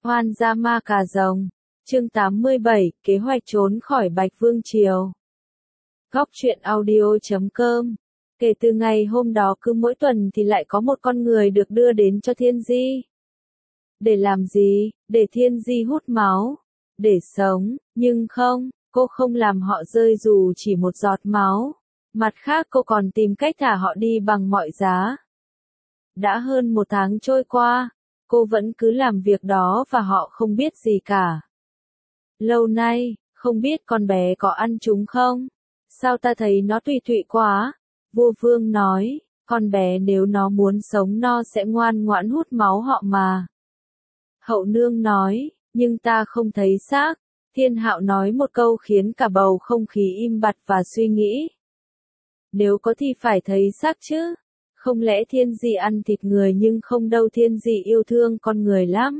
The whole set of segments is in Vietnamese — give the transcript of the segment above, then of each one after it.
Hoan gia ma cà rồng. Chương 87, kế hoạch trốn khỏi Bạch Vương Triều. Góc truyện audio.com. Kể từ ngày hôm đó cứ mỗi tuần thì lại có một con người được đưa đến cho Thiên Di. Để làm gì? Để Thiên Di hút máu. Để sống, nhưng không, cô không làm họ rơi dù chỉ một giọt máu. Mặt khác cô còn tìm cách thả họ đi bằng mọi giá. Đã hơn một tháng trôi qua, cô vẫn cứ làm việc đó và họ không biết gì cả. Lâu nay, không biết con bé có ăn chúng không? Sao ta thấy nó tùy tụy quá? Vua Vương nói, con bé nếu nó muốn sống nó sẽ ngoan ngoãn hút máu họ mà. Hậu nương nói, nhưng ta không thấy xác. Thiên Hạo nói một câu khiến cả bầu không khí im bặt và suy nghĩ. Nếu có thì phải thấy xác chứ. Không lẽ Thiên Di ăn thịt người nhưng không đâu, Thiên Di yêu thương con người lắm.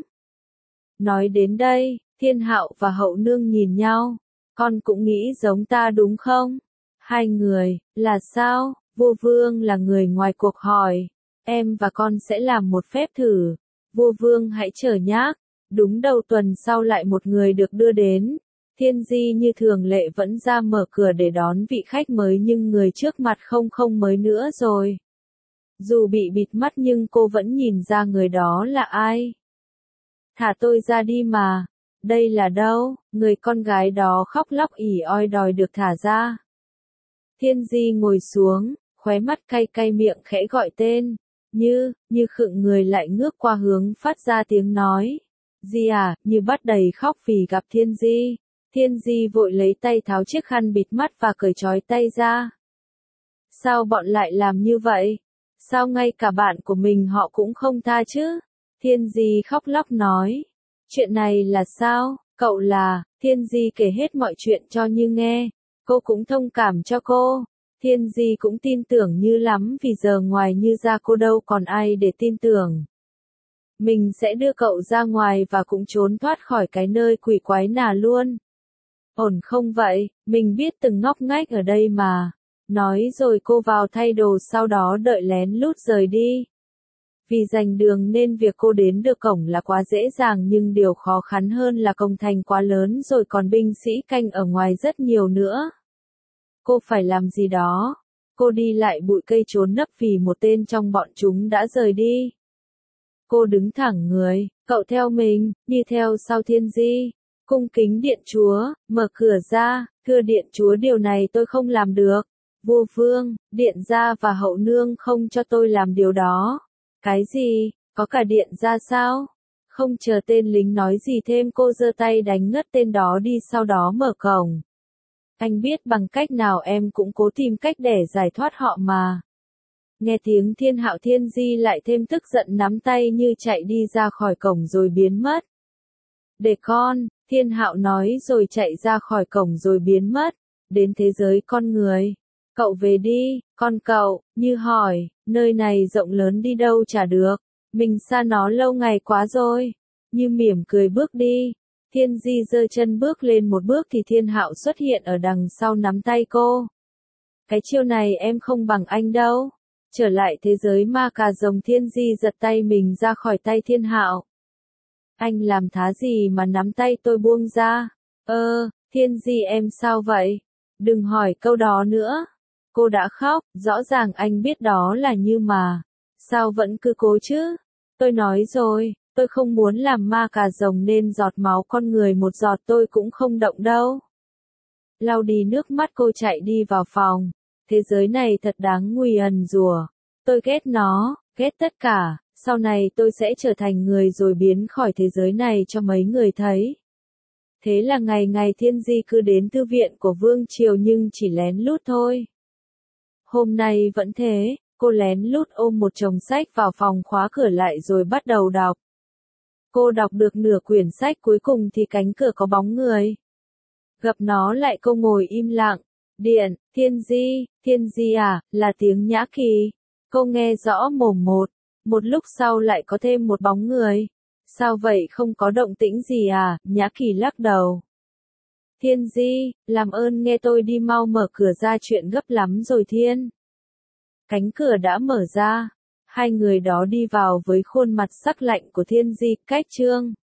Nói đến đây, Thiên Hạo và Hậu nương nhìn nhau. Con cũng nghĩ giống ta đúng không? Hai người, là sao? Vua Vương là người ngoài cuộc hỏi. Em và con sẽ làm một phép thử. Vua Vương hãy chờ nhác. Đúng đầu tuần sau lại một người được đưa đến. Thiên Di như thường lệ vẫn ra mở cửa để đón vị khách mới nhưng người trước mặt không mới nữa rồi. Dù bị bịt mắt nhưng cô vẫn nhìn ra người đó là ai. Thả tôi ra đi mà. Đây là đâu? Người con gái đó khóc lóc ỉ oi đòi được thả ra. Thiên Di ngồi xuống, khóe mắt cay cay miệng khẽ gọi tên. Như khựng người lại ngước qua hướng phát ra tiếng nói. Di à, như bắt đầy khóc vì gặp Thiên Di. Thiên Di vội lấy tay tháo chiếc khăn bịt mắt và cởi trói tay ra. Sao bọn lại làm như vậy? Sao ngay cả bạn của mình họ cũng không tha chứ? Thiên Di khóc lóc nói. Chuyện này là sao? Cậu là, Thiên Di kể hết mọi chuyện cho Như nghe. Cô cũng thông cảm cho cô. Thiên Di cũng tin tưởng Như lắm vì giờ ngoài Như ra cô đâu còn ai để tin tưởng. Mình sẽ đưa cậu ra ngoài và cũng trốn thoát khỏi cái nơi quỷ quái nà luôn. Ổn không vậy, mình biết từng ngóc ngách ở đây mà. Nói rồi cô vào thay đồ sau đó đợi lén lút rời đi. Vì giành đường nên việc cô đến được cổng là quá dễ dàng nhưng điều khó khăn hơn là cổng thành quá lớn rồi còn binh sĩ canh ở ngoài rất nhiều nữa. Cô phải làm gì đó. Cô đi lại bụi cây trốn nấp vì một tên trong bọn chúng đã rời đi. Cô đứng thẳng người, cậu theo mình, đi theo sau Thiên Di. Cung kính điện chúa, mở cửa ra, thưa điện chúa điều này tôi không làm được. Vua Vương, điện gia và hậu nương không cho tôi làm điều đó. Cái gì, có cả điện gia sao? Không chờ tên lính nói gì thêm cô giơ tay đánh ngất tên đó đi sau đó mở cổng. Anh biết bằng cách nào em cũng cố tìm cách để giải thoát họ mà. Nghe tiếng Thiên Hạo Thiên Di lại thêm tức giận nắm tay như chạy đi ra khỏi cổng rồi biến mất. Để con, Thiên Hạo nói rồi chạy ra khỏi cổng rồi biến mất. Đến thế giới con người. Cậu về đi, con cậu, Như hỏi, nơi này rộng lớn đi đâu chả được. Mình xa nó lâu ngày quá rồi. Như mỉm cười bước đi. Thiên Di giơ chân bước lên một bước thì Thiên Hạo xuất hiện ở đằng sau nắm tay cô. Cái chiêu này em không bằng anh đâu. Trở lại thế giới ma cà rồng, Thiên Di giật tay mình ra khỏi tay Thiên Hạo. Anh làm thá gì mà nắm tay tôi buông ra? Thiên Di em sao vậy? Đừng hỏi câu đó nữa. Cô đã khóc, rõ ràng anh biết đó là Như mà. Sao vẫn cứ cố chứ? Tôi nói rồi, tôi không muốn làm ma cà rồng nên giọt máu con người một giọt tôi cũng không động đâu. Lau đi nước mắt cô chạy đi vào phòng. Thế giới này thật đáng nguyền rủa. Tôi ghét nó, ghét tất cả. Sau này tôi sẽ trở thành người rồi biến khỏi thế giới này cho mấy người thấy. Thế là ngày ngày Thiên Di cứ đến thư viện của Vương Triều nhưng chỉ lén lút thôi. Hôm nay vẫn thế, cô lén lút ôm một chồng sách vào phòng khóa cửa lại rồi bắt đầu đọc. Cô đọc được nửa quyển sách cuối cùng thì cánh cửa có bóng người. Gặp nó lại cô ngồi im lặng. Điện, Thiên Di à, là tiếng Nhã Kỳ. Cô nghe rõ mồm một. Một lúc sau lại có thêm một bóng người. Sao vậy, không có động tĩnh gì à? Nhã Kỳ lắc đầu. Thiên Di, làm ơn nghe tôi đi, mau mở cửa ra, chuyện gấp lắm rồi Thiên. Cánh cửa đã mở ra. Hai người đó đi vào với khuôn mặt sắc lạnh của Thiên Di, cách Trương.